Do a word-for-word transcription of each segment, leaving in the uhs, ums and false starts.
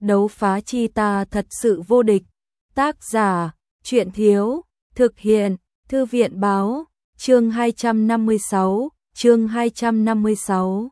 đấu phá chi ta thật sự vô địch. Tác giả, Truyện Thiếu, thực hiện, Thư viện Báo, chương hai trăm năm mươi sáu, chương hai trăm năm mươi sáu.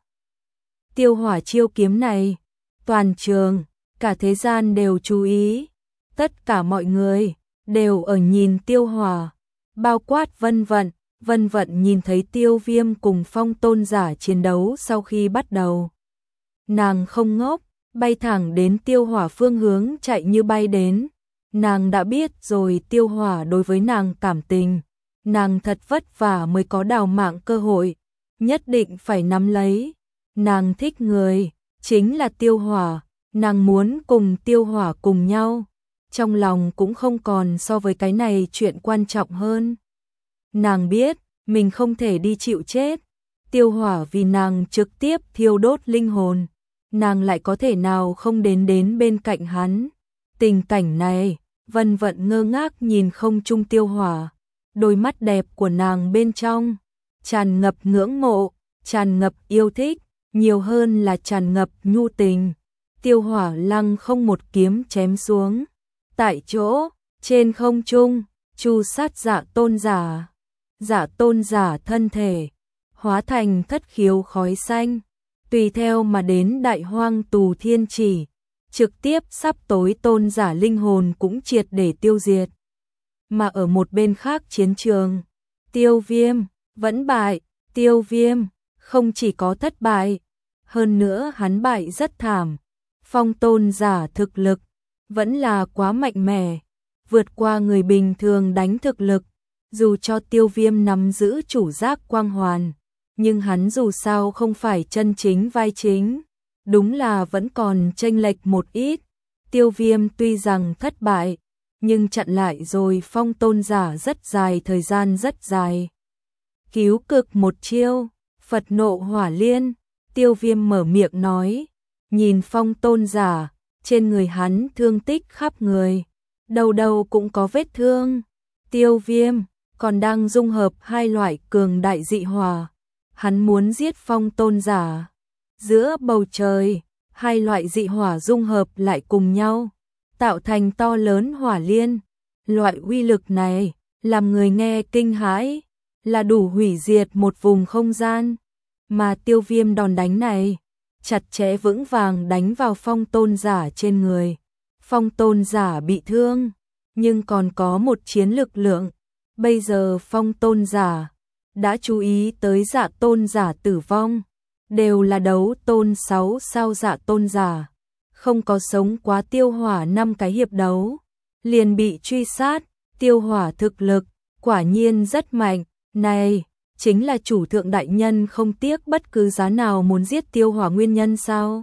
Tiêu Hỏa chiêu kiếm này, toàn trường, cả thế gian đều chú ý, tất cả mọi người đều ở nhìn Tiêu Hỏa, bao quát Vân Vận. Vân Vận nhìn thấy Tiêu Viêm cùng Phong Tôn giả chiến đấu sau khi bắt đầu. Nàng không ngốc, bay thẳng đến Tiêu Hỏa phương hướng chạy như bay đến. Nàng đã biết rồi Tiêu Hỏa đối với nàng cảm tình. Nàng thật vất vả mới có đào mạng cơ hội, nhất định phải nắm lấy. Nàng thích người, chính là Tiêu Hỏa, nàng muốn cùng Tiêu Hỏa cùng nhau. Trong lòng cũng không còn so với cái này chuyện quan trọng hơn. Nàng biết, mình không thể đi chịu chết. Tiêu Hỏa vì nàng trực tiếp thiêu đốt linh hồn. Nàng lại có thể nào không đến đến bên cạnh hắn. Tình cảnh này, Vân Vận ngơ ngác nhìn không trung Tiêu Hỏa. Đôi mắt đẹp của nàng bên trong, tràn ngập ngưỡng mộ, tràn ngập yêu thích, nhiều hơn là tràn ngập nhu tình. Tiêu Hỏa lăng không một kiếm chém xuống. Tại chỗ, trên không trung, chu sát Dạ Tôn giả. Dạ Tôn giả thân thể hóa thành thất khiếu khói xanh, tùy theo mà đến Đại Hoang Tù Thiên Chỉ, trực tiếp sắp tối Tôn giả linh hồn cũng triệt để tiêu diệt. Mà ở một bên khác chiến trường, Tiêu Viêm vẫn bại. Tiêu Viêm không chỉ có thất bại, hơn nữa hắn bại rất thảm. Phong Tôn giả thực lực vẫn là quá mạnh mẽ, vượt qua người bình thường đánh thực lực. Dù cho Tiêu Viêm nắm giữ chủ giác quang hoàn, nhưng hắn dù sao không phải chân chính vai chính, đúng là vẫn còn chênh lệch một ít. Tiêu Viêm tuy rằng thất bại, nhưng chặn lại rồi Phong Tôn giả rất dài thời gian rất dài. Cứu cực một chiêu, Phật nộ hỏa liên, Tiêu Viêm mở miệng nói, nhìn Phong Tôn giả, trên người hắn thương tích khắp người, đầu đầu cũng có vết thương. Tiêu Viêm còn đang dung hợp hai loại cường đại dị hỏa, hắn muốn giết Phong Tôn giả. Giữa bầu trời, hai loại dị hỏa dung hợp lại cùng nhau, tạo thành to lớn hỏa liên. Loại uy lực này, làm người nghe kinh hãi, là đủ hủy diệt một vùng không gian. Mà Tiêu Viêm đòn đánh này, chặt chẽ vững vàng đánh vào Phong Tôn giả trên người. Phong Tôn giả bị thương, nhưng còn có một chiến lực lượng. Bây giờ Phong Tôn giả đã chú ý tới Dạ Tôn giả tử vong, đều là đấu tôn sáu sao Dạ Tôn giả, không có sống quá Tiêu Hỏa năm cái hiệp đấu, liền bị truy sát. Tiêu Hỏa thực lực quả nhiên rất mạnh, này chính là chủ thượng đại nhân không tiếc bất cứ giá nào muốn giết Tiêu Hỏa nguyên nhân sao?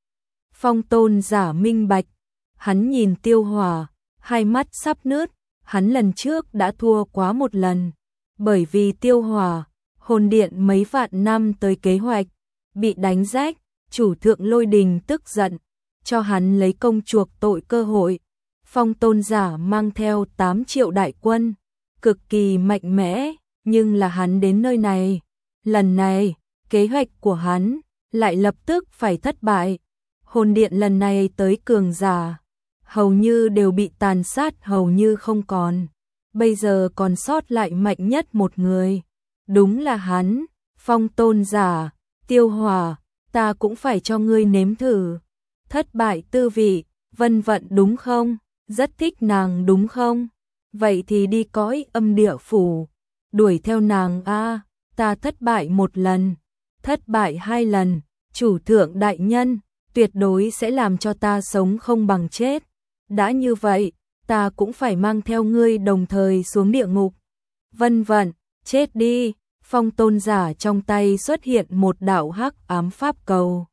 Phong Tôn giả minh bạch, hắn nhìn Tiêu Hỏa, hai mắt sắp nứt. Hắn lần trước đã thua quá một lần, bởi vì Tiêu Hỏa, hồn điện mấy vạn năm tới kế hoạch, bị đánh rách. Chủ thượng Lôi Đình tức giận, cho hắn lấy công chuộc tội cơ hội. Phong Tôn giả mang theo tám triệu đại quân, cực kỳ mạnh mẽ, nhưng là hắn đến nơi này. Lần này, kế hoạch của hắn lại lập tức phải thất bại. Hồn điện lần này tới cường giả, hầu như đều bị tàn sát hầu như không còn. Bây giờ còn sót lại mạnh nhất một người, đúng là hắn, Phong Tôn giả. Tiêu Hỏa, ta cũng phải cho ngươi nếm thử thất bại tư vị. Vân Vận đúng không? Rất thích nàng đúng không? Vậy thì đi cõi âm địa phủ, đuổi theo nàng a. Ta thất bại một lần, thất bại hai lần, chủ thượng đại nhân tuyệt đối sẽ làm cho ta sống không bằng chết. Đã như vậy, ta cũng phải mang theo ngươi đồng thời xuống địa ngục. Vân Vận, chết đi. Phong Tôn giả trong tay xuất hiện một đạo hắc ám pháp cầu.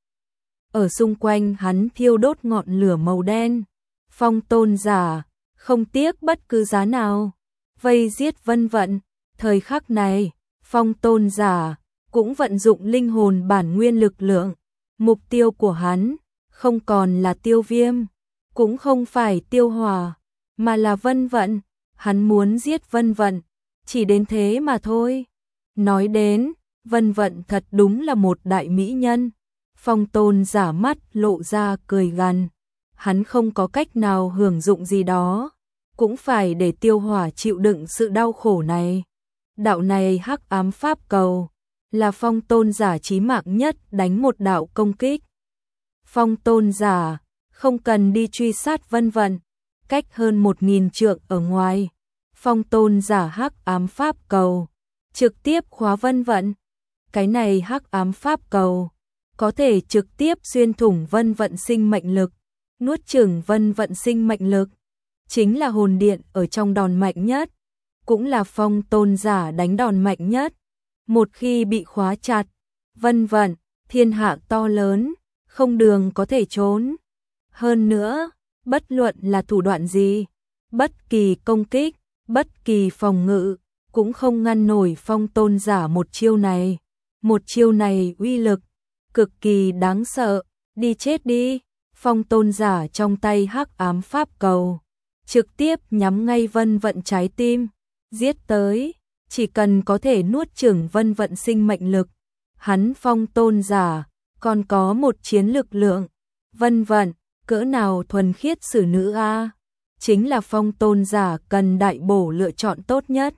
Ở xung quanh hắn thiêu đốt ngọn lửa màu đen. Phong Tôn giả không tiếc bất cứ giá nào vây giết Vân Vận. Thời khắc này, Phong Tôn giả cũng vận dụng linh hồn bản nguyên lực lượng. Mục tiêu của hắn không còn là Tiêu Viêm, cũng không phải Tiêu Hỏa, mà là Vân Vận. Hắn muốn giết Vân Vận, chỉ đến thế mà thôi. Nói đến, Vân Vận thật đúng là một đại mỹ nhân. Phong Tôn giả mắt lộ ra cười gằn. hắn không có cách nào hưởng dụng gì đó, cũng phải để Tiêu Hỏa chịu đựng sự đau khổ này. Đạo này hắc ám pháp cầu, là phong tôn giả chí mạng nhất đánh một đạo công kích. Phong tôn giả, không cần đi truy sát Vân Vận, cách hơn một nghìn trượng ở ngoài. Phong tôn giả hắc ám pháp cầu, trực tiếp khóa Vân Vận. Cái này hắc ám pháp cầu, có thể trực tiếp xuyên thủng Vân Vận sinh mệnh lực, nuốt chửng Vân Vận sinh mệnh lực. Chính là hồn điện ở trong đòn mạnh nhất, cũng là phong tôn giả đánh đòn mạnh nhất. Một khi bị khóa chặt, Vân Vận, thiên hạ to lớn, không đường có thể trốn. Hơn nữa, bất luận là thủ đoạn gì, bất kỳ công kích, bất kỳ phòng ngự, cũng không ngăn nổi phong tôn giả một chiêu này. Một chiêu này uy lực, cực kỳ đáng sợ, đi chết đi. Phong tôn giả trong tay hắc ám pháp cầu, trực tiếp nhắm ngay Vân Vận trái tim, giết tới, chỉ cần có thể nuốt chửng Vân Vận sinh mệnh lực. Hắn phong tôn giả, còn có một chiến lực lượng. Vân Vận, cỡ nào thuần khiết xử nữ a, chính là phong tôn giả cần đại bổ lựa chọn tốt nhất.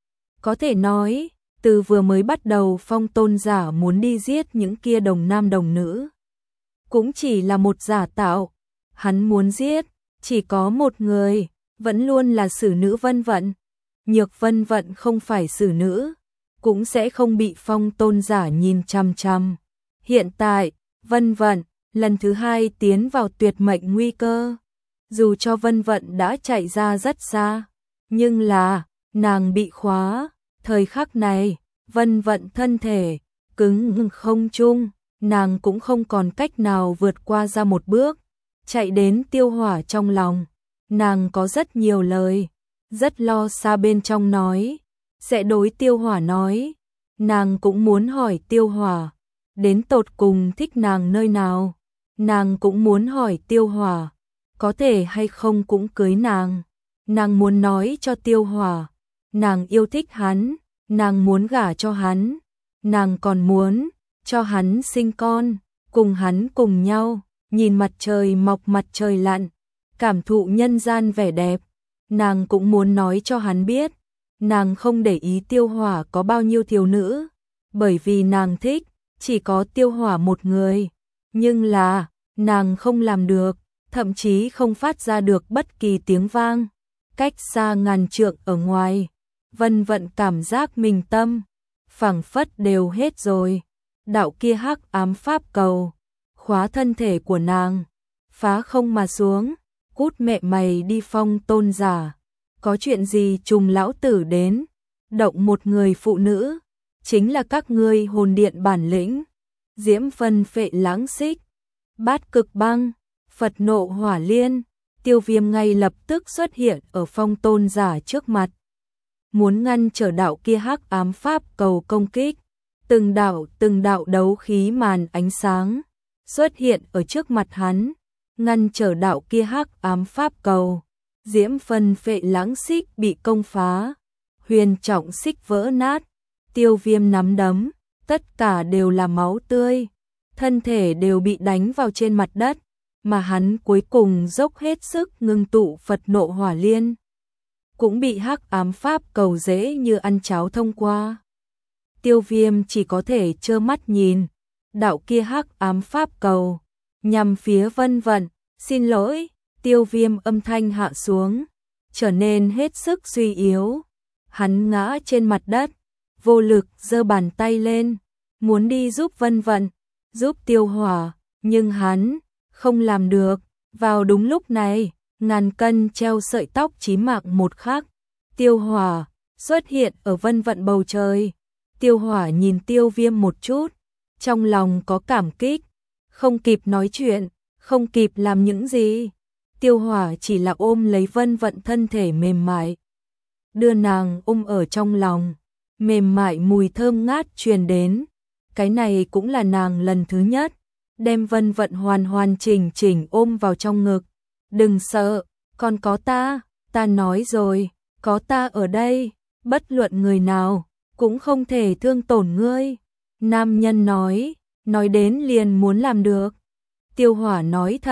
Có thể nói, từ vừa mới bắt đầu phong tôn giả muốn đi giết những kia đồng nam đồng nữ, cũng chỉ là một giả tạo. Hắn muốn giết, chỉ có một người, vẫn luôn là xử nữ Vân Vận. Nhược Vân Vận không phải xử nữ, cũng sẽ không bị phong tôn giả nhìn chằm chằm. Hiện tại, Vân Vận, lần thứ hai tiến vào tuyệt mệnh nguy cơ. Dù cho Vân Vận đã chạy ra rất xa, nhưng là, nàng bị khóa. Thời khắc này, Vân Vận thân thể, cứng ngừng không trung, nàng cũng không còn cách nào vượt qua ra một bước. Chạy đến Tiêu Hỏa trong lòng, nàng có rất nhiều lời, rất lo xa bên trong nói, sẽ đối Tiêu Hỏa nói. Nàng cũng muốn hỏi Tiêu Hỏa, đến tột cùng thích nàng nơi nào. Nàng cũng muốn hỏi Tiêu Hỏa, có thể hay không cũng cưới nàng. Nàng muốn nói cho Tiêu Hỏa, nàng yêu thích hắn, nàng muốn gả cho hắn, nàng còn muốn cho hắn sinh con, cùng hắn cùng nhau, nhìn mặt trời mọc mặt trời lặn, cảm thụ nhân gian vẻ đẹp. Nàng cũng muốn nói cho hắn biết, nàng không để ý Tiêu Hỏa có bao nhiêu thiếu nữ, bởi vì nàng thích, chỉ có Tiêu Hỏa một người. Nhưng là, nàng không làm được, thậm chí không phát ra được bất kỳ tiếng vang. Cách xa ngàn trượng ở ngoài, Vân Vận cảm giác mình tâm, phảng phất đều hết rồi. Đạo kia hắc ám pháp cầu, khóa thân thể của nàng, phá không mà xuống. Cút mẹ mày đi phong tôn giả, có chuyện gì trùng lão tử đến, động một người phụ nữ, chính là các ngươi hồn điện bản lĩnh. Diễm phân phệ lãng xích, bát cực băng, Phật nộ hỏa liên. Tiêu Viêm ngay lập tức xuất hiện ở phong tôn giả trước mặt, muốn ngăn trở đạo kia hắc ám pháp cầu công kích. Từng đạo từng đạo đấu khí màn ánh sáng xuất hiện ở trước mặt hắn, ngăn trở đạo kia hắc ám pháp cầu. Diễm phân phệ lãng xích bị công phá, huyền trọng xích vỡ nát. Tiêu Viêm nắm đấm, tất cả đều là máu tươi, thân thể đều bị đánh vào trên mặt đất, mà hắn cuối cùng dốc hết sức ngưng tụ Phật nộ hỏa liên, cũng bị hắc ám pháp cầu dễ như ăn cháo thông qua. Tiêu Viêm chỉ có thể trơ mắt nhìn đạo kia hắc ám pháp cầu nhằm phía Vân Vận. Xin lỗi. Tiêu Viêm âm thanh hạ xuống, trở nên hết sức suy yếu. Hắn ngã trên mặt đất, vô lực giơ bàn tay lên, muốn đi giúp Vân Vận, giúp Tiêu Hỏa, nhưng hắn không làm được. Vào đúng lúc này, ngàn cân treo sợi tóc chí mạng một khắc, Tiêu Hỏa xuất hiện ở Vân Vận bầu trời. Tiêu Hỏa nhìn Tiêu Viêm một chút, trong lòng có cảm kích, không kịp nói chuyện, không kịp làm những gì. Tiêu Hỏa chỉ là ôm lấy Vân Vận thân thể mềm mại, đưa nàng ôm ở trong lòng, mềm mại mùi thơm ngát truyền đến. Cái này cũng là nàng lần thứ nhất đem Vân Vận hoàn hoàn chỉnh chỉnh ôm vào trong ngực. Đừng sợ, còn có ta, ta nói rồi, có ta ở đây, bất luận người nào cũng không thể thương tổn ngươi. Nam nhân nói, nói đến liền muốn làm được. Tiêu Hỏa nói thật,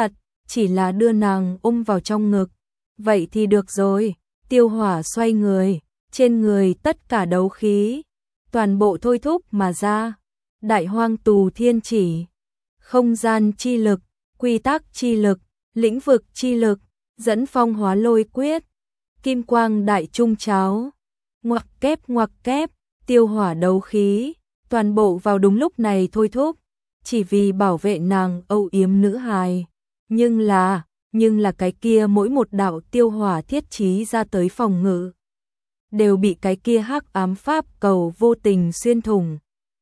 chỉ là đưa nàng ôm vào trong ngực. Vậy thì được rồi, Tiêu Hỏa xoay người, trên người tất cả đấu khí, toàn bộ thôi thúc mà ra. Đại hoang tù thiên chỉ, không gian chi lực, quy tắc chi lực, lĩnh vực chi lực, dẫn phong hóa lôi quyết, kim quang đại trung cháo, ngoặc kép ngoặc kép, Tiêu Hỏa đấu khí, toàn bộ vào đúng lúc này thôi thúc, chỉ vì bảo vệ nàng âu yếm nữ hài. Nhưng là, nhưng là cái kia mỗi một đạo Tiêu Hỏa thiết trí ra tới phòng ngự, đều bị cái kia hắc ám pháp cầu vô tình xuyên thủng,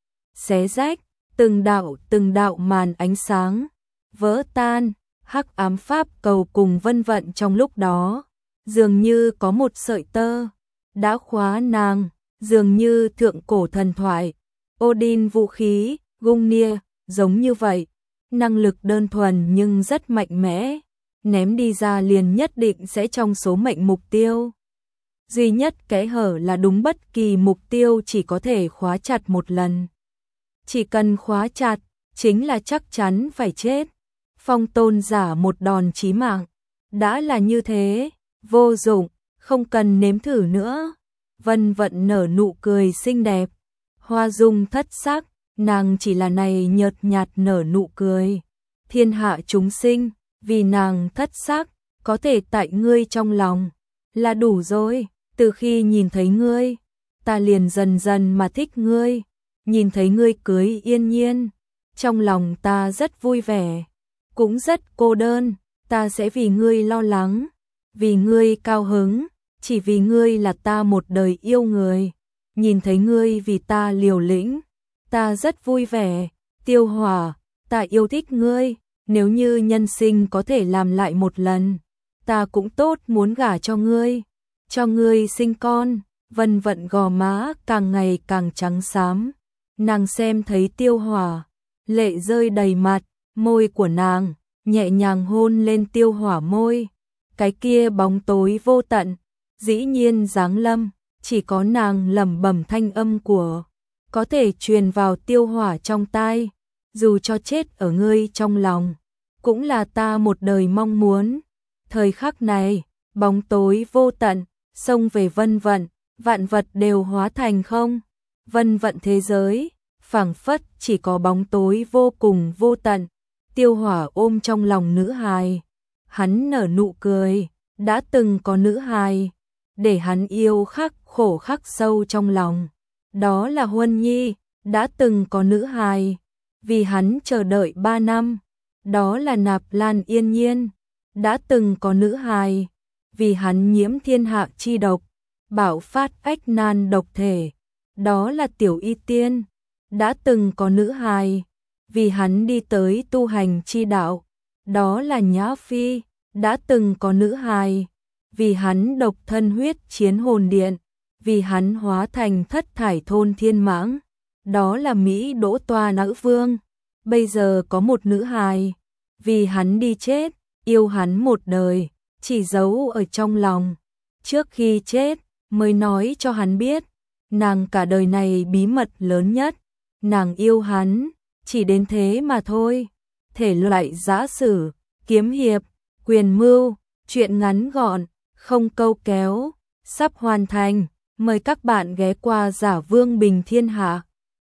xé rách, từng đạo từng đạo màn ánh sáng, vỡ tan, hắc ám pháp cầu cùng vân vận trong lúc đó, dường như có một sợi tơ, đã khóa nàng, dường như thượng cổ thần thoại, Odin vũ khí, Gungnir, giống như vậy, năng lực đơn thuần nhưng rất mạnh mẽ, ném đi ra liền nhất định sẽ trong số mệnh mục tiêu. Duy nhất kẽ hở là đúng bất kỳ mục tiêu chỉ có thể khóa chặt một lần. Chỉ cần khóa chặt, chính là chắc chắn phải chết. Phong tôn giả một đòn chí mạng. Đã là như thế, vô dụng, không cần nếm thử nữa. Vân vận nở nụ cười xinh đẹp. Hoa dung thất sắc, nàng chỉ là này nhợt nhạt nở nụ cười. Thiên hạ chúng sinh, vì nàng thất sắc, có thể tại ngươi trong lòng, là đủ rồi. Từ khi nhìn thấy ngươi, ta liền dần dần mà thích ngươi. Nhìn thấy ngươi cưới Yên Nhiên, trong lòng ta rất vui vẻ, cũng rất cô đơn, ta sẽ vì ngươi lo lắng, vì ngươi cao hứng, chỉ vì ngươi là ta một đời yêu người. Nhìn thấy ngươi vì ta liều lĩnh, ta rất vui vẻ. Tiêu Hỏa, ta yêu thích ngươi, nếu như nhân sinh có thể làm lại một lần, ta cũng tốt muốn gả cho ngươi, cho ngươi sinh con. Vân vận gò má càng ngày càng trắng xám. Nàng xem thấy Tiêu Hỏa, lệ rơi đầy mặt, môi của nàng nhẹ nhàng hôn lên Tiêu Hỏa môi. Cái kia bóng tối vô tận, dĩ nhiên giáng lâm, chỉ có nàng lẩm bẩm thanh âm của có thể truyền vào Tiêu Hỏa trong tai, dù cho chết ở ngươi trong lòng, cũng là ta một đời mong muốn. Thời khắc này, bóng tối vô tận xông về Vân vận, vạn vật đều hóa thành không. Vân vận thế giới, phảng phất chỉ có bóng tối vô cùng vô tận. Tiêu Hỏa ôm trong lòng nữ hài, hắn nở nụ cười, đã từng có nữ hài, để hắn yêu khắc khổ khắc sâu trong lòng. Đó là Huân Nhi, đã từng có nữ hài, vì hắn chờ đợi ba năm. Đó là Nạp Lan Yên Nhiên, đã từng có nữ hài, vì hắn nhiễm thiên hạ chi độc, bạo phát ách nan độc thể. Đó là Tiểu Y Tiên, đã từng có nữ hài, vì hắn đi tới tu hành chi đạo. Đó là Nhã Phi, đã từng có nữ hài, vì hắn độc thân huyết chiến hồn điện, vì hắn hóa thành thất thải thôn thiên mãng. Đó là Mỹ Đỗ Toa Nữ Vương, bây giờ có một nữ hài, vì hắn đi chết, yêu hắn một đời, chỉ giấu ở trong lòng. Trước khi chết, mới nói cho hắn biết, nàng cả đời này bí mật lớn nhất, nàng yêu hắn, chỉ đến thế mà thôi. Thể loại giã sử, kiếm hiệp, quyền mưu, truyện ngắn gọn, không câu kéo, sắp hoàn thành. Mời các bạn ghé qua Giả Vương Bình Thiên Hạ.